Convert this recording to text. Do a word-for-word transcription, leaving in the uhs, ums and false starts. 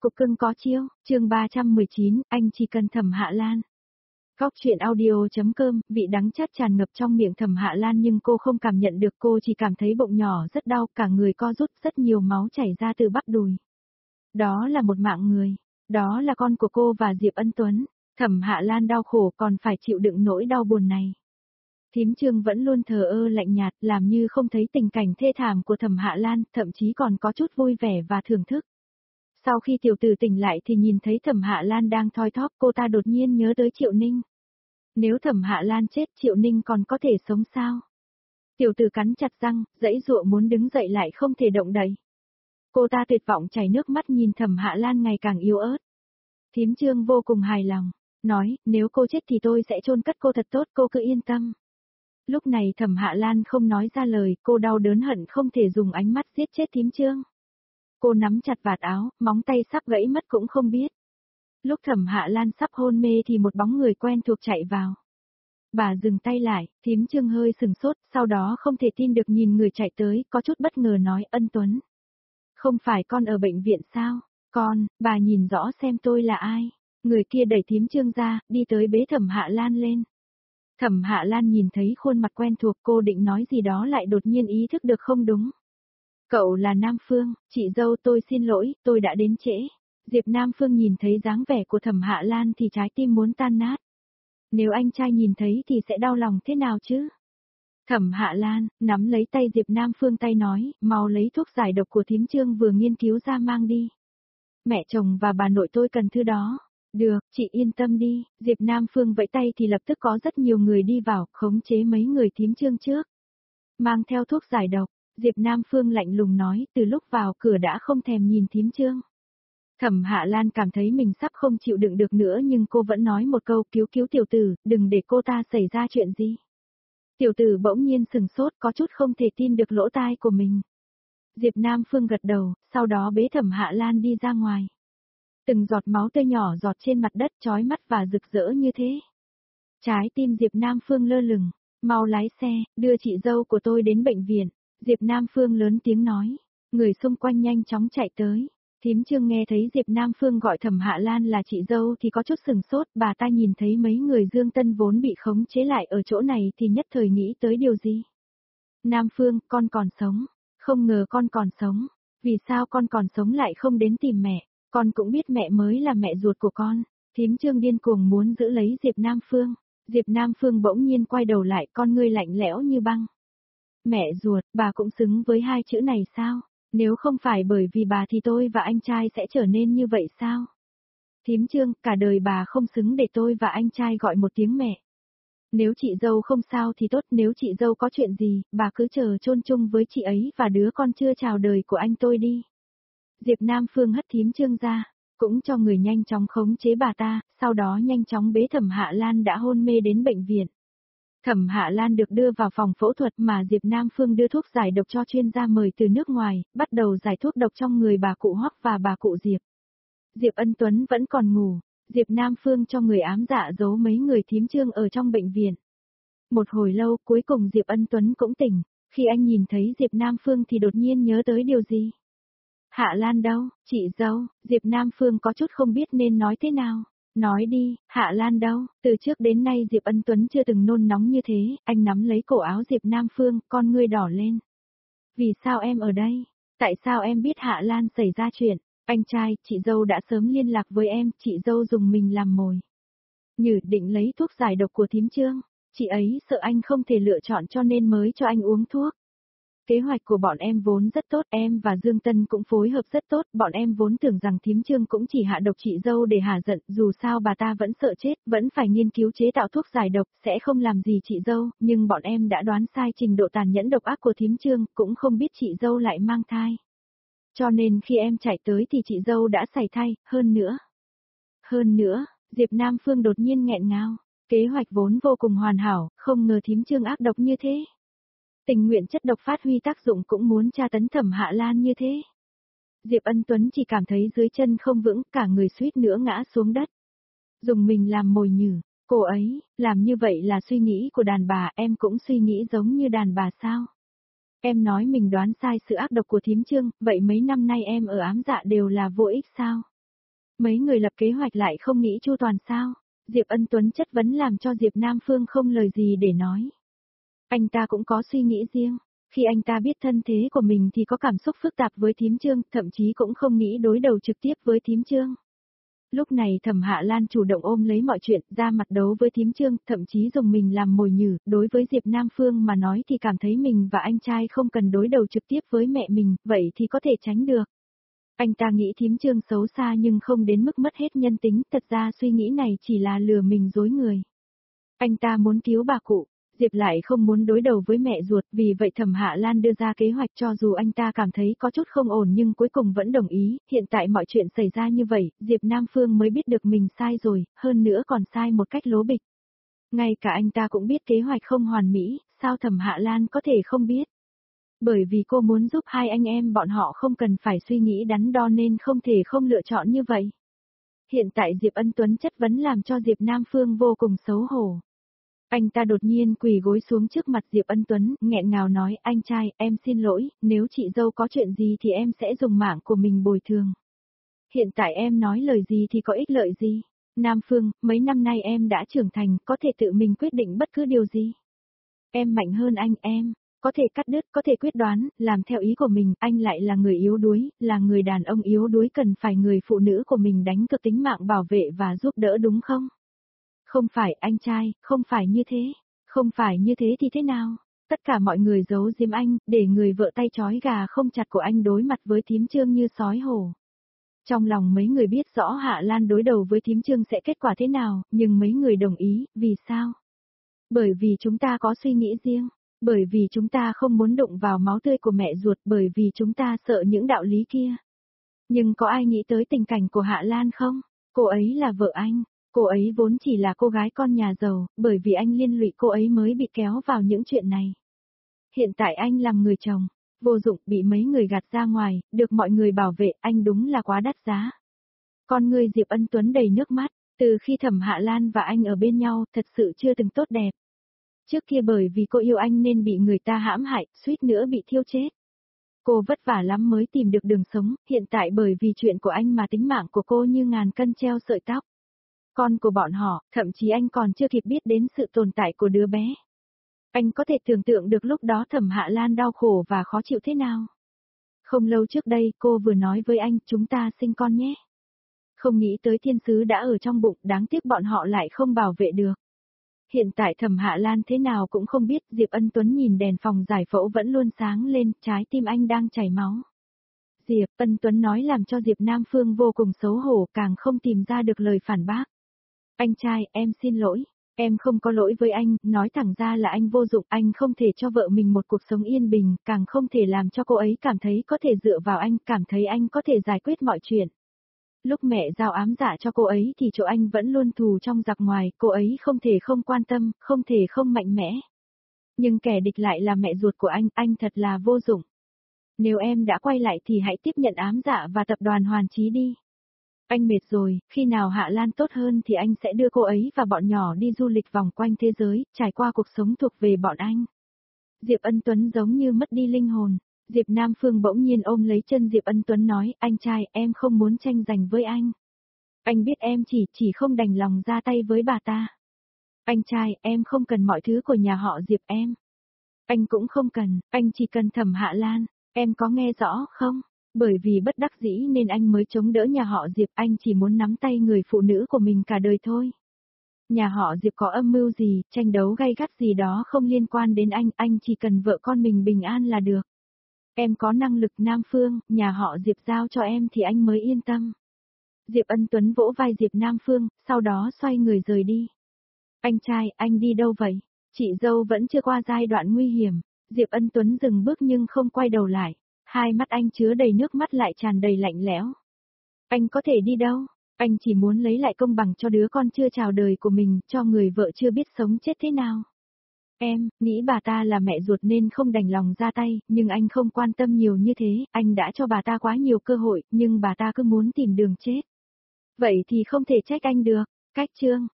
cục cưng có chiêu, chương ba trăm mười chín, anh chỉ cần Thẩm Hạ Lan. Góc truyện audio.com, vị đắng chát tràn ngập trong miệng Thẩm Hạ Lan nhưng cô không cảm nhận được, cô chỉ cảm thấy bụng nhỏ rất đau, cả người co rút, rất nhiều máu chảy ra từ bắp đùi. Đó là một mạng người, đó là con của cô và Diệp Ân Tuấn. Thẩm Hạ Lan đau khổ còn phải chịu đựng nỗi đau buồn này. Thím Trương vẫn luôn thờ ơ lạnh nhạt, làm như không thấy tình cảnh thê thảm của Thẩm Hạ Lan, thậm chí còn có chút vui vẻ và thưởng thức. Sau khi tiểu tử tỉnh lại thì nhìn thấy Thẩm Hạ Lan đang thoi thóp, cô ta đột nhiên nhớ tới Triệu Ninh. Nếu Thẩm Hạ Lan chết, Triệu Ninh còn có thể sống sao? Tiểu tử cắn chặt răng, giãy giụa muốn đứng dậy lại không thể động đậy. Cô ta tuyệt vọng chảy nước mắt nhìn Thẩm Hạ Lan ngày càng yếu ớt. Thím Trương vô cùng hài lòng, nói, nếu cô chết thì tôi sẽ chôn cất cô thật tốt, cô cứ yên tâm. Lúc này Thẩm Hạ Lan không nói ra lời, cô đau đớn hận không thể dùng ánh mắt giết chết thím Trương. Cô nắm chặt vạt áo, móng tay sắp gãy mất cũng không biết. Lúc Thẩm Hạ Lan sắp hôn mê thì một bóng người quen thuộc chạy vào. Bà dừng tay lại, thím Trương hơi sừng sốt, sau đó không thể tin được nhìn người chạy tới, có chút bất ngờ nói, Ân Tuấn. Không phải con ở bệnh viện sao? Con, bà nhìn rõ xem tôi là ai. Người kia đẩy thím Trương ra, đi tới bế Thẩm Hạ Lan lên. Thẩm Hạ Lan nhìn thấy khuôn mặt quen thuộc, cô định nói gì đó lại đột nhiên ý thức được không đúng. Cậu là Nam Phương, chị dâu tôi xin lỗi, tôi đã đến trễ. Diệp Nam Phương nhìn thấy dáng vẻ của Thẩm Hạ Lan thì trái tim muốn tan nát. Nếu anh trai nhìn thấy thì sẽ đau lòng thế nào chứ? Thẩm Hạ Lan, nắm lấy tay Diệp Nam Phương tay nói, mau lấy thuốc giải độc của thím Trương vừa nghiên cứu ra mang đi. Mẹ chồng và bà nội tôi cần thứ đó. Được, chị yên tâm đi, Diệp Nam Phương vẫy tay thì lập tức có rất nhiều người đi vào, khống chế mấy người thím Trương trước. Mang theo thuốc giải độc, Diệp Nam Phương lạnh lùng nói, từ lúc vào cửa đã không thèm nhìn thím Trương. Thẩm Hạ Lan cảm thấy mình sắp không chịu đựng được nữa nhưng cô vẫn nói một câu, cứu cứu tiểu tử, đừng để cô ta xảy ra chuyện gì. Tiểu tử bỗng nhiên sừng sốt, có chút không thể tin được lỗ tai của mình. Diệp Nam Phương gật đầu, sau đó bế Thẩm Hạ Lan đi ra ngoài. Từng giọt máu tươi nhỏ giọt trên mặt đất chói mắt và rực rỡ như thế. Trái tim Diệp Nam Phương lơ lửng, mau lái xe, đưa chị dâu của tôi đến bệnh viện. Diệp Nam Phương lớn tiếng nói, người xung quanh nhanh chóng chạy tới. Thím Trương nghe thấy Diệp Nam Phương gọi Thẩm Hạ Lan là chị dâu thì có chút sừng sốt, bà ta nhìn thấy mấy người Dương Tân vốn bị khống chế lại ở chỗ này thì nhất thời nghĩ tới điều gì. Nam Phương, con còn sống, không ngờ con còn sống, vì sao con còn sống lại không đến tìm mẹ, con cũng biết mẹ mới là mẹ ruột của con. Thím Trương điên cuồng muốn giữ lấy Diệp Nam Phương, Diệp Nam Phương bỗng nhiên quay đầu lại, con ngươi lạnh lẽo như băng. Mẹ ruột, bà cũng xứng với hai chữ này sao? Nếu không phải bởi vì bà thì tôi và anh trai sẽ trở nên như vậy sao? Thím Trương, cả đời bà không xứng để tôi và anh trai gọi một tiếng mẹ. Nếu chị dâu không sao thì tốt, nếu chị dâu có chuyện gì, bà cứ chờ chôn chung với chị ấy và đứa con chưa chào đời của anh tôi đi. Diệp Nam Phương hất thím Trương ra, cũng cho người nhanh chóng khống chế bà ta, sau đó nhanh chóng bế Thẩm Hạ Lan đã hôn mê đến bệnh viện. Thẩm Hạ Lan được đưa vào phòng phẫu thuật mà Diệp Nam Phương đưa thuốc giải độc cho chuyên gia mời từ nước ngoài, bắt đầu giải thuốc độc trong người bà cụ Hoắc và bà cụ Diệp. Diệp Ân Tuấn vẫn còn ngủ, Diệp Nam Phương cho người ám dạ giấu mấy người thím Trương ở trong bệnh viện. Một hồi lâu cuối cùng Diệp Ân Tuấn cũng tỉnh, khi anh nhìn thấy Diệp Nam Phương thì đột nhiên nhớ tới điều gì. Hạ Lan đâu, chị dâu, Diệp Nam Phương có chút không biết nên nói thế nào. Nói đi, Hạ Lan đâu, từ trước đến nay Diệp Ân Tuấn chưa từng nôn nóng như thế, anh nắm lấy cổ áo Diệp Nam Phương, con ngươi đỏ lên. Vì sao em ở đây? Tại sao em biết Hạ Lan xảy ra chuyện? Anh trai, chị dâu đã sớm liên lạc với em, chị dâu dùng mình làm mồi. Nhử định lấy thuốc giải độc của thím Trương, chị ấy sợ anh không thể lựa chọn cho nên mới cho anh uống thuốc. Kế hoạch của bọn em vốn rất tốt, em và Dương Tân cũng phối hợp rất tốt, bọn em vốn tưởng rằng thím Trương cũng chỉ hạ độc chị dâu để hả giận, dù sao bà ta vẫn sợ chết, vẫn phải nghiên cứu chế tạo thuốc giải độc, sẽ không làm gì chị dâu, nhưng bọn em đã đoán sai trình độ tàn nhẫn độc ác của thím Trương, cũng không biết chị dâu lại mang thai. Cho nên khi em chạy tới thì chị dâu đã sảy thai, hơn nữa. Hơn nữa, Diệp Nam Phương đột nhiên nghẹn ngào, kế hoạch vốn vô cùng hoàn hảo, không ngờ thím Trương ác độc như thế. Tình nguyện chất độc phát huy tác dụng cũng muốn tra tấn Thẩm Hạ Lan như thế. Diệp Ân Tuấn chỉ cảm thấy dưới chân không vững, cả người suýt nữa ngã xuống đất. Dùng mình làm mồi nhử, cô ấy, làm như vậy là suy nghĩ của đàn bà, em cũng suy nghĩ giống như đàn bà sao? Em nói mình đoán sai sự ác độc của thím Trương, vậy mấy năm nay em ở ám dạ đều là vô ích sao? Mấy người lập kế hoạch lại không nghĩ chu toàn sao? Diệp Ân Tuấn chất vấn làm cho Diệp Nam Phương không lời gì để nói. Anh ta cũng có suy nghĩ riêng. Khi anh ta biết thân thế của mình thì có cảm xúc phức tạp với Thím Trương, thậm chí cũng không nghĩ đối đầu trực tiếp với Thím Trương. Lúc này Thẩm Hạ Lan chủ động ôm lấy mọi chuyện, ra mặt đấu với Thím Trương, thậm chí dùng mình làm mồi nhử, đối với Diệp Nam Phương mà nói thì cảm thấy mình và anh trai không cần đối đầu trực tiếp với mẹ mình, vậy thì có thể tránh được. Anh ta nghĩ Thím Trương xấu xa nhưng không đến mức mất hết nhân tính, thật ra suy nghĩ này chỉ là lừa mình dối người. Anh ta muốn cứu bà cụ, Diệp lại không muốn đối đầu với mẹ ruột, vì vậy Thẩm Hạ Lan đưa ra kế hoạch cho dù anh ta cảm thấy có chút không ổn nhưng cuối cùng vẫn đồng ý, hiện tại mọi chuyện xảy ra như vậy, Diệp Nam Phương mới biết được mình sai rồi, hơn nữa còn sai một cách lố bịch. Ngay cả anh ta cũng biết kế hoạch không hoàn mỹ, sao Thẩm Hạ Lan có thể không biết? Bởi vì cô muốn giúp hai anh em bọn họ không cần phải suy nghĩ đắn đo nên không thể không lựa chọn như vậy. Hiện tại Diệp Ân Tuấn chất vấn làm cho Diệp Nam Phương vô cùng xấu hổ. Anh ta đột nhiên quỳ gối xuống trước mặt Diệp Ân Tuấn, nghẹn ngào nói, anh trai, em xin lỗi, nếu chị dâu có chuyện gì thì em sẽ dùng mạng của mình bồi thường. Hiện tại em nói lời gì thì có ích lợi gì? Nam Phương, mấy năm nay em đã trưởng thành, có thể tự mình quyết định bất cứ điều gì. Em mạnh hơn anh, em, có thể cắt đứt, có thể quyết đoán, làm theo ý của mình, anh lại là người yếu đuối, là người đàn ông yếu đuối cần phải người phụ nữ của mình đánh cược tính mạng bảo vệ và giúp đỡ đúng không? Không phải anh trai, không phải như thế, không phải như thế thì thế nào? Tất cả mọi người giấu giếm anh, để người vợ tay trói gà không chặt của anh đối mặt với Thím Trương như sói hổ. Trong lòng mấy người biết rõ Hạ Lan đối đầu với Thím Trương sẽ kết quả thế nào, nhưng mấy người đồng ý, vì sao? Bởi vì chúng ta có suy nghĩ riêng, bởi vì chúng ta không muốn đụng vào máu tươi của mẹ ruột, bởi vì chúng ta sợ những đạo lý kia. Nhưng có ai nghĩ tới tình cảnh của Hạ Lan không? Cô ấy là vợ anh. Cô ấy vốn chỉ là cô gái con nhà giàu, bởi vì anh liên lụy cô ấy mới bị kéo vào những chuyện này. Hiện tại anh làm người chồng, vô dụng, bị mấy người gạt ra ngoài, được mọi người bảo vệ, anh đúng là quá đắt giá. Con người Diệp Ân Tuấn đầy nước mắt, từ khi Thẩm Hạ Lan và anh ở bên nhau, thật sự chưa từng tốt đẹp. Trước kia bởi vì cô yêu anh nên bị người ta hãm hại, suýt nữa bị thiêu chết. Cô vất vả lắm mới tìm được đường sống, hiện tại bởi vì chuyện của anh mà tính mạng của cô như ngàn cân treo sợi tóc. Con của bọn họ, thậm chí anh còn chưa kịp biết đến sự tồn tại của đứa bé. Anh có thể tưởng tượng được lúc đó Thẩm Hạ Lan đau khổ và khó chịu thế nào. Không lâu trước đây cô vừa nói với anh, chúng ta sinh con nhé. Không nghĩ tới thiên sứ đã ở trong bụng, đáng tiếc bọn họ lại không bảo vệ được. Hiện tại Thẩm Hạ Lan thế nào cũng không biết, Diệp Ân Tuấn nhìn đèn phòng giải phẫu vẫn luôn sáng lên, trái tim anh đang chảy máu. Diệp Ân Tuấn nói làm cho Diệp Nam Phương vô cùng xấu hổ, càng không tìm ra được lời phản bác. Anh trai, em xin lỗi, em không có lỗi với anh, nói thẳng ra là anh vô dụng, anh không thể cho vợ mình một cuộc sống yên bình, càng không thể làm cho cô ấy cảm thấy có thể dựa vào anh, cảm thấy anh có thể giải quyết mọi chuyện. Lúc mẹ giao ám dạ cho cô ấy thì chỗ anh vẫn luôn thù trong giặc ngoài, cô ấy không thể không quan tâm, không thể không mạnh mẽ. Nhưng kẻ địch lại là mẹ ruột của anh, anh thật là vô dụng. Nếu em đã quay lại thì hãy tiếp nhận ám dạ và tập đoàn Hoàn Chí đi. Anh mệt rồi, khi nào Hạ Lan tốt hơn thì anh sẽ đưa cô ấy và bọn nhỏ đi du lịch vòng quanh thế giới, trải qua cuộc sống thuộc về bọn anh. Diệp Ân Tuấn giống như mất đi linh hồn. Diệp Nam Phương bỗng nhiên ôm lấy chân Diệp Ân Tuấn nói, anh trai, em không muốn tranh giành với anh. Anh biết em chỉ, chỉ không đành lòng ra tay với bà ta. Anh trai, em không cần mọi thứ của nhà họ Diệp em. Anh cũng không cần, anh chỉ cần Thẩm Hạ Lan, em có nghe rõ không? Bởi vì bất đắc dĩ nên anh mới chống đỡ nhà họ Diệp, anh chỉ muốn nắm tay người phụ nữ của mình cả đời thôi. Nhà họ Diệp có âm mưu gì, tranh đấu gay gắt gì đó không liên quan đến anh, anh chỉ cần vợ con mình bình an là được. Em có năng lực Nam Phương, nhà họ Diệp giao cho em thì anh mới yên tâm. Diệp Ân Tuấn vỗ vai Diệp Nam Phương, sau đó xoay người rời đi. Anh trai, anh đi đâu vậy? Chị dâu vẫn chưa qua giai đoạn nguy hiểm. Diệp Ân Tuấn dừng bước nhưng không quay đầu lại. Hai mắt anh chứa đầy nước mắt lại tràn đầy lạnh lẽo. Anh có thể đi đâu? Anh chỉ muốn lấy lại công bằng cho đứa con chưa chào đời của mình, cho người vợ chưa biết sống chết thế nào. Em, nghĩ bà ta là mẹ ruột nên không đành lòng ra tay, nhưng anh không quan tâm nhiều như thế, anh đã cho bà ta quá nhiều cơ hội, nhưng bà ta cứ muốn tìm đường chết. Vậy thì không thể trách anh được. Cách chương